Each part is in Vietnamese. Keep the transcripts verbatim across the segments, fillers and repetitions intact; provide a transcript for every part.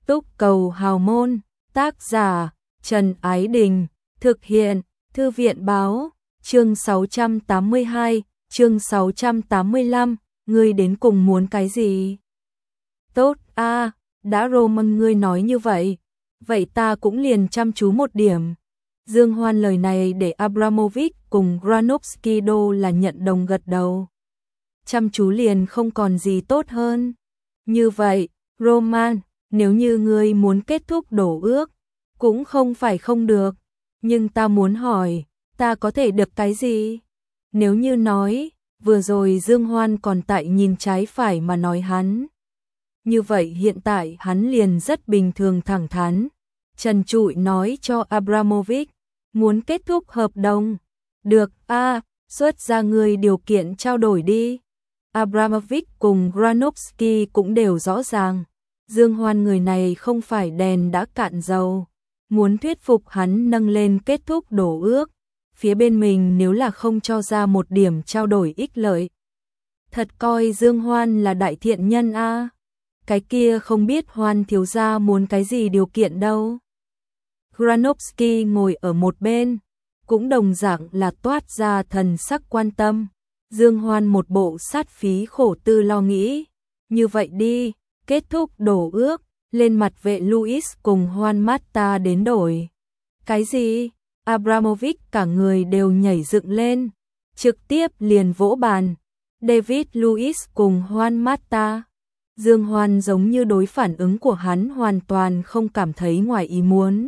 Túc cầu hào môn, tác giả Trần Ái Đình, thực hiện Thư viện báo, chương sáu trăm tám mươi hai, chương sáu trăm tám mươi lăm, ngươi đến cùng muốn cái gì? Tốt a, à, đã Roman ngươi nói như vậy, vậy ta cũng liền chăm chú một điểm. Dương Hoan lời này để Abramovich cùng Granovsky đô là nhận đồng gật đầu. Chăm chú liền không còn gì tốt hơn. Như vậy, Roman, nếu như ngươi muốn kết thúc đổ ước, cũng không phải không được, nhưng ta muốn hỏi, ta có thể được cái gì? Nếu như nói, vừa rồi Dương Hoan còn tại nhìn trái phải mà nói hắn. Như vậy hiện tại hắn liền rất bình thường thẳng thắn. Trần trụi nói cho Abramovich, muốn kết thúc hợp đồng. Được, a, à, xuất ra người điều kiện trao đổi đi. Abramovich cùng Granovsky cũng đều rõ ràng. Dương Hoan người này không phải đèn đã cạn dầu. Muốn thuyết phục hắn nâng lên kết thúc đổ ước. Phía bên mình nếu là không cho ra một điểm trao đổi ích lợi. Thật coi Dương Hoan là đại thiện nhân a. À. Cái kia không biết Hoan thiếu gia muốn cái gì điều kiện đâu. Granovsky ngồi ở một bên, cũng đồng dạng là toát ra thần sắc quan tâm. Dương Hoan một bộ sát phí khổ tư lo nghĩ. Như vậy đi, kết thúc đổ ước, lên mặt vệ Louis cùng Juan Mata đến đổi. Cái gì? Abramovich cả người đều nhảy dựng lên, trực tiếp liền vỗ bàn. David Louis cùng Juan Mata. Dương Hoan giống như đối phản ứng của hắn hoàn toàn không cảm thấy ngoài ý muốn.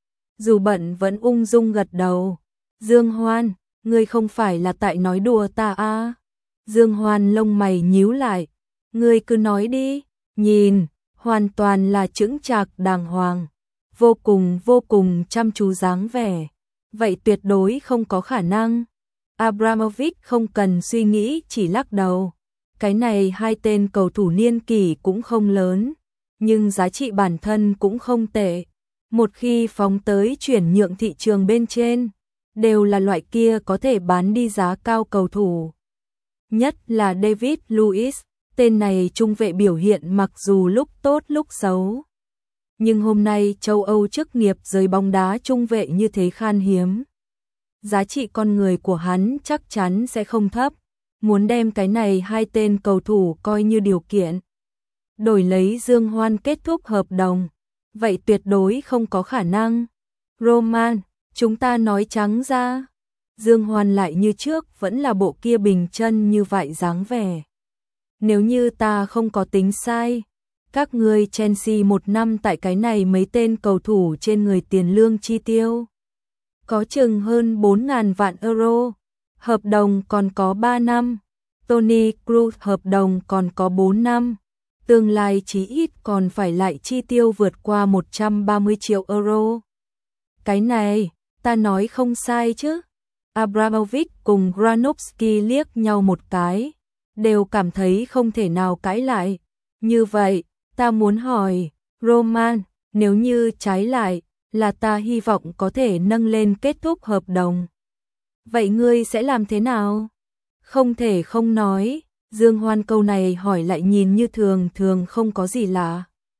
Dù bận vẫn ung dung gật đầu. Dương Hoan, ngươi không phải là tại nói đùa ta à? Dương Hoan lông mày nhíu lại. Ngươi cứ nói đi, nhìn, hoàn toàn là chững chạc đàng hoàng. Vô cùng vô cùng chăm chú dáng vẻ. Vậy tuyệt đối không có khả năng. Abramovich không cần suy nghĩ chỉ lắc đầu. Cái này hai tên cầu thủ niên kỷ cũng không lớn, nhưng giá trị bản thân cũng không tệ. Một khi phóng tới chuyển nhượng thị trường bên trên, đều là loại kia có thể bán đi giá cao cầu thủ. Nhất là David Luiz, tên này trung vệ biểu hiện mặc dù lúc tốt lúc xấu. Nhưng hôm nay châu Âu chức nghiệp giới bóng đá trung vệ như thế khan hiếm. Giá trị con người của hắn chắc chắn sẽ không thấp. Muốn đem cái này hai tên cầu thủ coi như điều kiện. Đổi lấy Dương Hoan kết thúc hợp đồng. Vậy tuyệt đối không có khả năng. Roman, chúng ta nói trắng ra. Dương Hoan lại như trước vẫn là bộ kia bình chân như vậy dáng vẻ. Nếu như ta không có tính sai, các ngươi Chelsea một năm tại cái này mấy tên cầu thủ trên người tiền lương chi tiêu. Có chừng hơn bốn nghìn vạn euro. Hợp đồng còn có ba năm. Toni Kroos hợp đồng còn có bốn năm. Tương lai chí ít còn phải lại chi tiêu vượt qua một trăm ba mươi triệu euro. Cái này, ta nói không sai chứ. Abramovich cùng Granovsky liếc nhau một cái, đều cảm thấy không thể nào cãi lại. Như vậy, ta muốn hỏi, Roman, nếu như trái lại, là ta hy vọng có thể nâng lên kết thúc hợp đồng. Vậy ngươi sẽ làm thế nào? Không thể không nói, Dương Hoan câu này hỏi lại nhìn như thường thường không có gì lạ.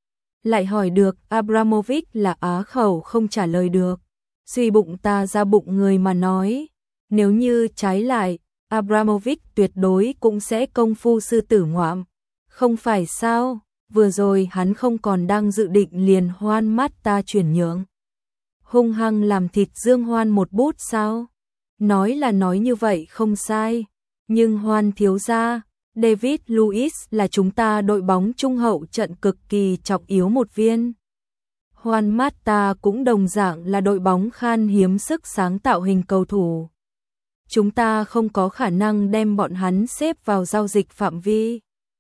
Lại hỏi được, Abramovich là á khẩu không trả lời được. Suy bụng ta ra bụng người mà nói. Nếu như trái lại, Abramovich tuyệt đối cũng sẽ công phu sư tử ngoạm. Không phải sao, vừa rồi hắn không còn đang dự định liền Juan Mata chuyển nhượng. Hung hăng làm thịt Dương Hoan một bút sao? Nói là nói như vậy không sai, nhưng Hoan thiếu gia, David Luiz là chúng ta đội bóng trung hậu trận cực kỳ trọng yếu một viên. Juan Mata cũng đồng dạng là đội bóng khan hiếm sức sáng tạo hình cầu thủ. Chúng ta không có khả năng đem bọn hắn xếp vào giao dịch phạm vi.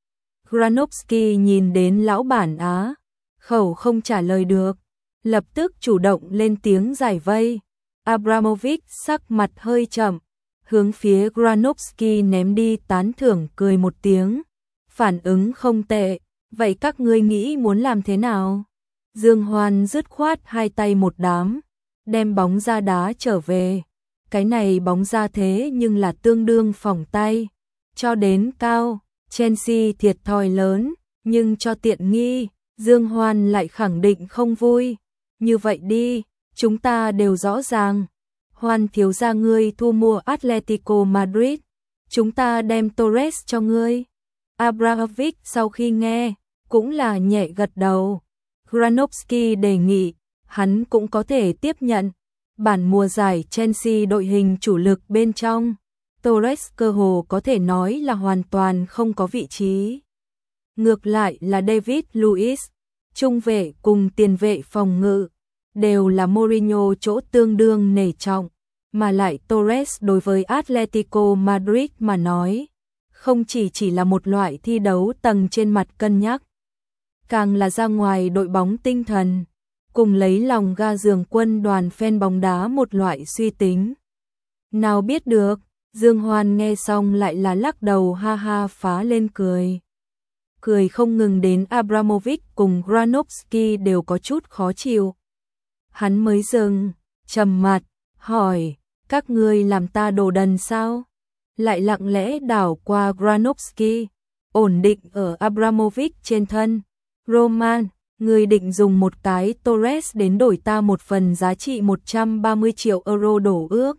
Granovsky nhìn đến lão bản Á, khẩu không trả lời được, lập tức chủ động lên tiếng giải vây. Abramovich sắc mặt hơi chậm, hướng phía Granovsky ném đi tán thưởng cười một tiếng. Phản ứng không tệ, vậy các ngươi nghĩ muốn làm thế nào? Dương Hoan dứt khoát hai tay một đám, đem bóng ra đá trở về. Cái này bóng ra thế nhưng là tương đương phỏng tay. Cho đến cao, Chelsea thiệt thòi lớn, nhưng cho tiện nghi, Dương Hoan lại khẳng định không vui. Như vậy đi, chúng ta đều rõ ràng. Hoan thiếu gia ngươi thu mua Atletico Madrid, chúng ta đem Torres cho ngươi. Abramovich sau khi nghe, cũng là nhẹ gật đầu. Granovsky đề nghị, hắn cũng có thể tiếp nhận. Bản mùa giải Chelsea đội hình chủ lực bên trong, Torres cơ hồ có thể nói là hoàn toàn không có vị trí. Ngược lại là David Luiz, trung vệ cùng tiền vệ phòng ngự, đều là Mourinho chỗ tương đương nể trọng, mà lại Torres đối với Atletico Madrid mà nói, không chỉ chỉ là một loại thi đấu tầng trên mặt cân nhắc, càng là ra ngoài đội bóng tinh thần, cùng lấy lòng ga giường quân đoàn fan bóng đá một loại suy tính. Nào biết được, Dương Hoan nghe xong lại là lắc đầu ha ha phá lên cười. Cười không ngừng đến Abramovich cùng Granovsky đều có chút khó chịu. Hắn mới dừng, trầm mặt, hỏi, các ngươi làm ta đồ đần sao? Lại lặng lẽ đảo qua Granovsky, ổn định ở Abramovich trên thân. Roman, ngươi định dùng một cái Torres đến đổi ta một phần giá trị một trăm ba mươi triệu euro đổ ước.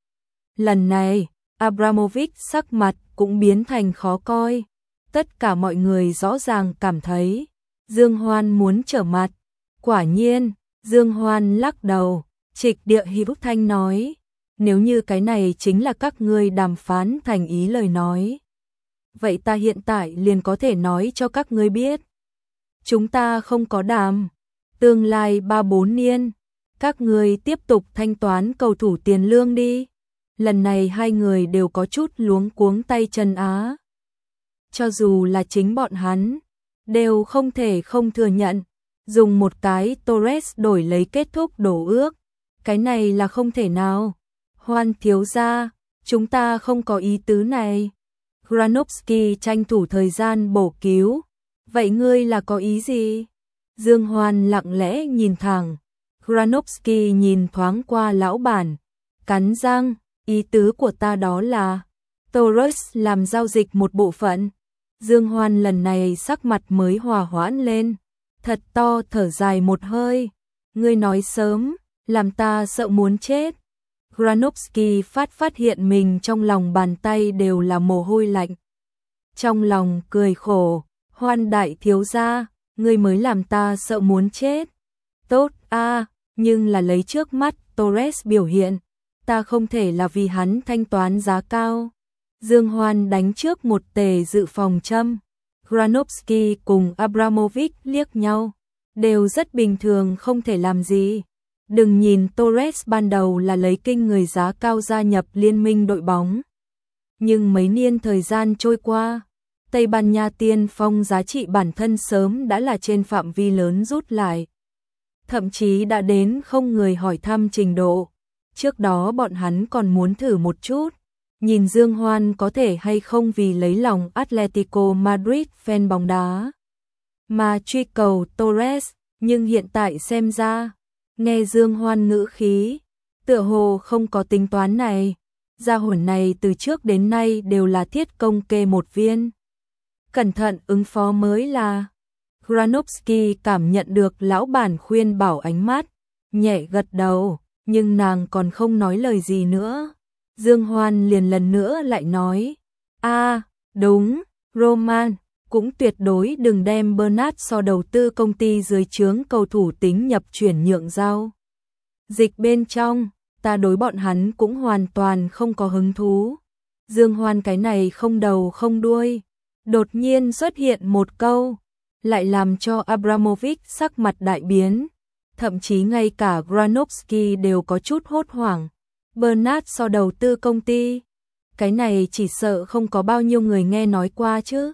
Lần này, Abramovich sắc mặt cũng biến thành khó coi. Tất cả mọi người rõ ràng cảm thấy Dương Hoan muốn trở mặt. Quả nhiên, Dương Hoan lắc đầu, trịch địa hữu thanh nói, nếu như cái này chính là các ngươi đàm phán thành ý lời nói, vậy ta hiện tại liền có thể nói cho các ngươi biết. Chúng ta không có đàm, tương lai ba bốn niên, các ngươi tiếp tục thanh toán cầu thủ tiền lương đi. Lần này hai người đều có chút luống cuống tay chân á. Cho dù là chính bọn hắn, đều không thể không thừa nhận, dùng một cái Torres đổi lấy kết thúc đổ ước, cái này là không thể nào. Hoan thiếu gia, chúng ta không có ý tứ này. Granovsky tranh thủ thời gian bổ cứu, vậy ngươi là có ý gì? Dương Hoan lặng lẽ nhìn thẳng, Granovsky nhìn thoáng qua lão bản, cắn răng, ý tứ của ta đó là Torres làm giao dịch một bộ phận. Dương Hoan lần này sắc mặt mới hòa hoãn lên, thật to thở dài một hơi, ngươi nói sớm, làm ta sợ muốn chết. Granovsky phát phát hiện mình trong lòng bàn tay đều là mồ hôi lạnh. Trong lòng cười khổ, Hoan đại thiếu gia, ngươi mới làm ta sợ muốn chết. Tốt a, nhưng là lấy trước mắt Torres biểu hiện, ta không thể là vì hắn thanh toán giá cao. Dương Hoan đánh trước một tề dự phòng châm. Granovsky cùng Abramovich liếc nhau, đều rất bình thường không thể làm gì. Đừng nhìn Torres ban đầu là lấy kinh người giá cao gia nhập liên minh đội bóng. Nhưng mấy niên thời gian trôi qua, Tây Ban Nha tiên phong giá trị bản thân sớm đã là trên phạm vi lớn rút lại. Thậm chí đã đến không người hỏi thăm trình độ. Trước đó bọn hắn còn muốn thử một chút, nhìn Dương Hoan có thể hay không vì lấy lòng Atletico Madrid fan bóng đá mà truy cầu Torres, nhưng hiện tại xem ra, nghe Dương Hoan ngữ khí, tựa hồ không có tính toán này. Gia hỏa này từ trước đến nay đều là thiết công kê một viên, cẩn thận ứng phó mới là. Granovsky cảm nhận được lão bản khuyên bảo ánh mắt, nhẹ gật đầu, nhưng nàng còn không nói lời gì nữa. Dương Hoan liền lần nữa lại nói, a à, đúng, Roman, cũng tuyệt đối đừng đem Bernat so đầu tư công ty dưới trướng cầu thủ tính nhập chuyển nhượng giao. Dịch bên trong, ta đối bọn hắn cũng hoàn toàn không có hứng thú. Dương Hoan cái này không đầu không đuôi, đột nhiên xuất hiện một câu, lại làm cho Abramovich sắc mặt đại biến, thậm chí ngay cả Granovsky đều có chút hốt hoảng. Bernat so đầu tư công ty, cái này chỉ sợ không có bao nhiêu người nghe nói qua chứ.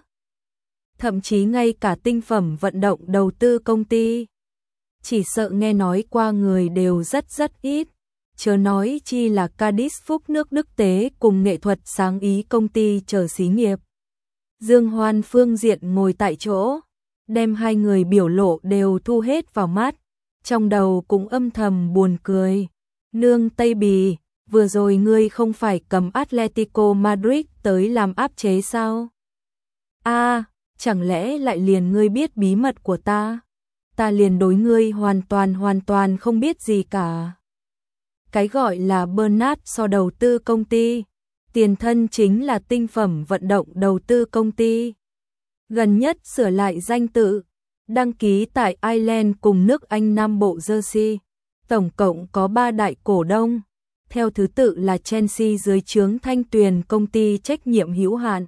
Thậm chí ngay cả tinh phẩm vận động đầu tư công ty, chỉ sợ nghe nói qua người đều rất rất ít, chớ nói chi là Cadiz Phúc nước Đức Tế cùng nghệ thuật sáng ý công ty chờ xí nghiệp. Dương Hoan phương diện ngồi tại chỗ, đem hai người biểu lộ đều thu hết vào mắt, trong đầu cũng âm thầm buồn cười. Nương Tây Bì, vừa rồi ngươi không phải cầm Atletico Madrid tới làm áp chế sao? A, à, chẳng lẽ lại liền ngươi biết bí mật của ta? ta liền đối ngươi hoàn toàn hoàn toàn không biết gì cả. Cái gọi là Bernard Shaw đầu tư công ty, tiền thân chính là tinh phẩm vận động đầu tư công ty. Gần nhất sửa lại danh tự, đăng ký tại Ireland cùng nước Anh Nam Bộ Jersey. Tổng cộng có ba đại cổ đông, theo thứ tự là Chelsea dưới trướng Thanh Tuyền công ty trách nhiệm hữu hạn,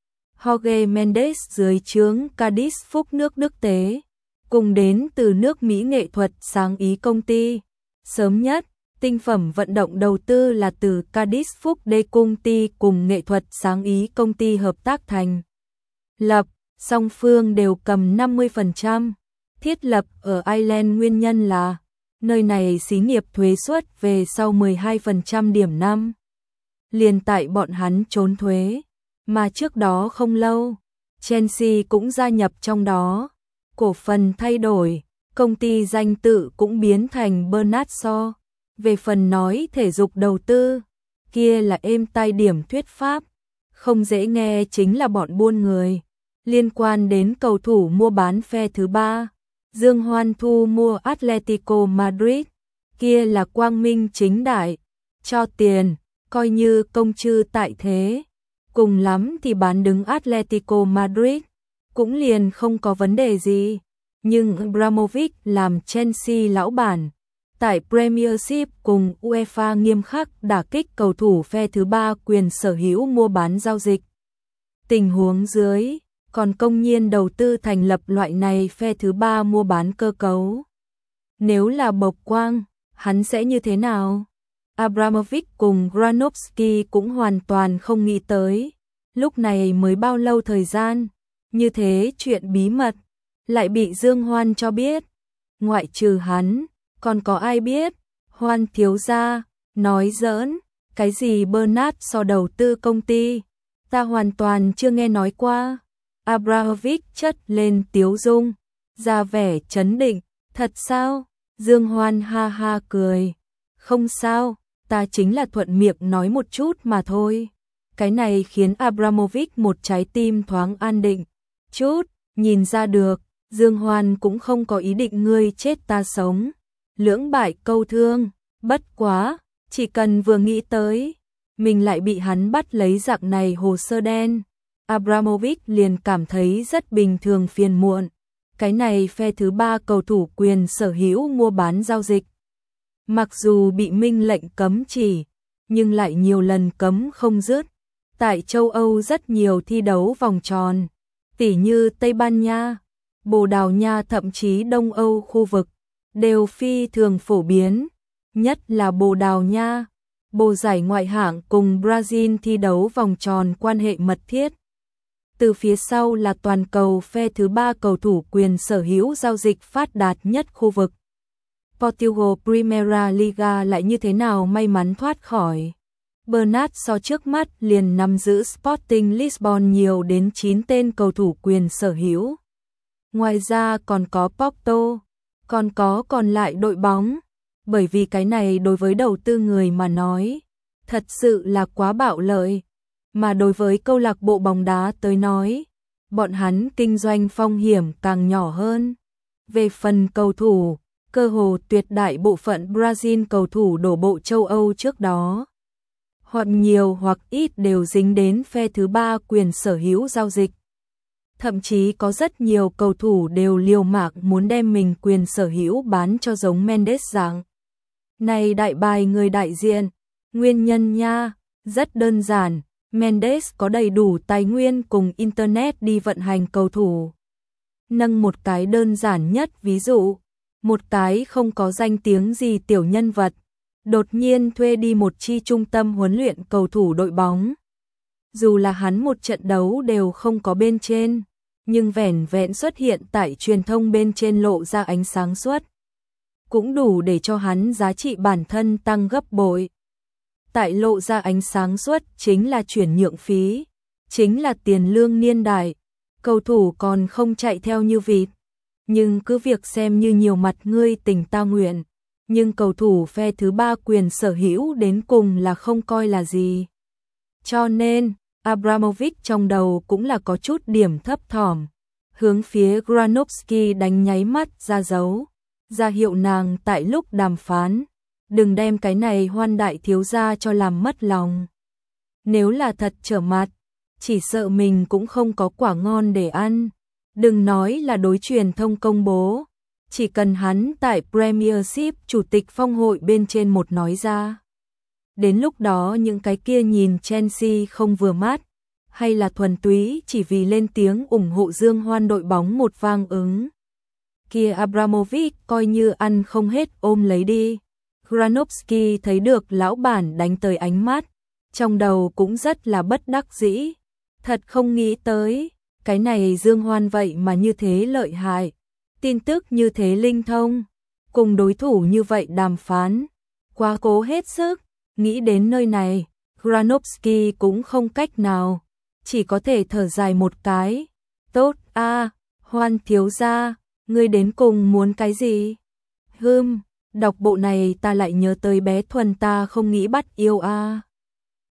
Jorge Mendes dưới trướng Cadiz Phúc nước Đức Tế, cùng đến từ nước Mỹ nghệ thuật sáng ý công ty. Sớm nhất, tinh phẩm vận động đầu tư là từ Cadiz Phúc de công ty cùng nghệ thuật sáng ý công ty hợp tác thành lập, song phương đều cầm năm mươi phần trăm. Thiết lập ở Ireland nguyên nhân là nơi này xí nghiệp thuế suất về sau mười hai phần trăm điểm năm. Liền tại bọn hắn trốn thuế, mà trước đó không lâu, Chelsea cũng gia nhập trong đó. Cổ phần thay đổi, công ty danh tự cũng biến thành Bernard Shaw. Về phần nói thể dục đầu tư, kia là êm tai điểm thuyết pháp, không dễ nghe chính là bọn buôn người. Liên quan đến cầu thủ mua bán phe thứ ba, Dương Hoan thu mua Atletico Madrid, kia là quang minh chính đại, cho tiền, coi như công chư tại thế. Cùng lắm thì bán đứng Atletico Madrid, cũng liền không có vấn đề gì. Nhưng Abramovich làm Chelsea lão bản, tại Premiership cùng UEFA nghiêm khắc đả kích cầu thủ phe thứ ba quyền sở hữu mua bán giao dịch. Tình huống dưới, còn công nhiên đầu tư thành lập loại này phe thứ ba mua bán cơ cấu. Nếu là Bộc Quang, hắn sẽ như thế nào? Abramovich cùng Granovsky cũng hoàn toàn không nghĩ tới. Lúc này mới bao lâu thời gian, như thế chuyện bí mật, lại bị Dương Hoan cho biết. Ngoại trừ hắn, còn có ai biết? Hoan thiếu gia, nói giỡn, cái gì Bernard Shaw đầu tư công ty, ta hoàn toàn chưa nghe nói qua. Abramovich chất lên tiếu dung, ra vẻ chấn định, thật sao? Dương Hoan ha ha cười, không sao, ta chính là thuận miệng nói một chút mà thôi. Cái này khiến Abramovich một trái tim thoáng an định chút, nhìn ra được, Dương Hoan cũng không có ý định ngươi chết ta sống, lưỡng bại câu thương. Bất quá, chỉ cần vừa nghĩ tới mình lại bị hắn bắt lấy dạng này hồ sơ đen, Abramovich liền cảm thấy rất bình thường phiền muộn. Cái này phe thứ ba cầu thủ quyền sở hữu mua bán giao dịch, mặc dù bị minh lệnh cấm chỉ, nhưng lại nhiều lần cấm không dứt. Tại châu Âu rất nhiều thi đấu vòng tròn, tỉ như Tây Ban Nha, Bồ Đào Nha thậm chí Đông Âu khu vực, đều phi thường phổ biến, nhất là Bồ Đào Nha. Bộ giải ngoại hạng cùng Brazil thi đấu vòng tròn quan hệ mật thiết. Từ phía sau là toàn cầu phe thứ ba cầu thủ quyền sở hữu giao dịch phát đạt nhất khu vực. Portugal Primeira Liga lại như thế nào may mắn thoát khỏi. Bernard Shaw trước mắt liền nắm giữ Sporting Lisbon nhiều đến chín tên cầu thủ quyền sở hữu. Ngoài ra còn có Porto, còn có còn lại đội bóng. Bởi vì cái này đối với đầu tư người mà nói, thật sự là quá bạo lợi. Mà đối với câu lạc bộ bóng đá tới nói, bọn hắn kinh doanh phong hiểm càng nhỏ hơn. Về phần cầu thủ, cơ hồ tuyệt đại bộ phận Brazil cầu thủ đổ bộ châu Âu trước đó, hoặc nhiều hoặc ít đều dính đến phe thứ ba quyền sở hữu giao dịch. Thậm chí có rất nhiều cầu thủ đều liều mạng muốn đem mình quyền sở hữu bán cho giống Mendes dạng. Này đại bài người đại diện, nguyên nhân nha, rất đơn giản, Mendes có đầy đủ tài nguyên cùng Internet đi vận hành cầu thủ. Nâng một cái đơn giản nhất ví dụ, một cái không có danh tiếng gì tiểu nhân vật, đột nhiên thuê đi một chi trung tâm huấn luyện cầu thủ đội bóng. Dù là hắn một trận đấu đều không có bên trên, nhưng vẻn vẹn xuất hiện tại truyền thông bên trên lộ ra ánh sáng suốt, cũng đủ để cho hắn giá trị bản thân tăng gấp bội. Tại lộ ra ánh sáng suốt chính là chuyển nhượng phí, chính là tiền lương niên đại, cầu thủ còn không chạy theo như vịt. Nhưng cứ việc xem như nhiều mặt ngươi tình ta nguyện, nhưng cầu thủ phe thứ ba quyền sở hữu đến cùng là không coi là gì. Cho nên, Abramovich trong đầu cũng là có chút điểm thấp thỏm. hướng phía Granovsky đánh nháy mắt ra dấu, ra hiệu nàng tại lúc đàm phán, đừng đem cái này Hoan đại thiếu gia cho làm mất lòng. Nếu là thật trở mặt, chỉ sợ mình cũng không có quả ngon để ăn. Đừng nói là đối truyền thông công bố, chỉ cần hắn tại Premiership chủ tịch phong hội bên trên một nói ra. Đến lúc đó những cái kia nhìn Chelsea không vừa mắt, hay là thuần túy chỉ vì lên tiếng ủng hộ Dương Hoan đội bóng một vang ứng. Kia Abramovich coi như ăn không hết ôm lấy đi. Granovsky thấy được lão bản đánh tới ánh mắt, trong đầu cũng rất là bất đắc dĩ. Thật không nghĩ tới, cái này Dương Hoan vậy mà như thế lợi hại, tin tức như thế linh thông, cùng đối thủ như vậy đàm phán, quá cố hết sức. Nghĩ đến nơi này, Granovsky cũng không cách nào, chỉ có thể thở dài một cái. Tốt a, Hoan thiếu gia, ngươi đến cùng muốn cái gì? Hừm, đọc bộ này ta lại nhớ tới bé Thuần ta không nghĩ bắt yêu a.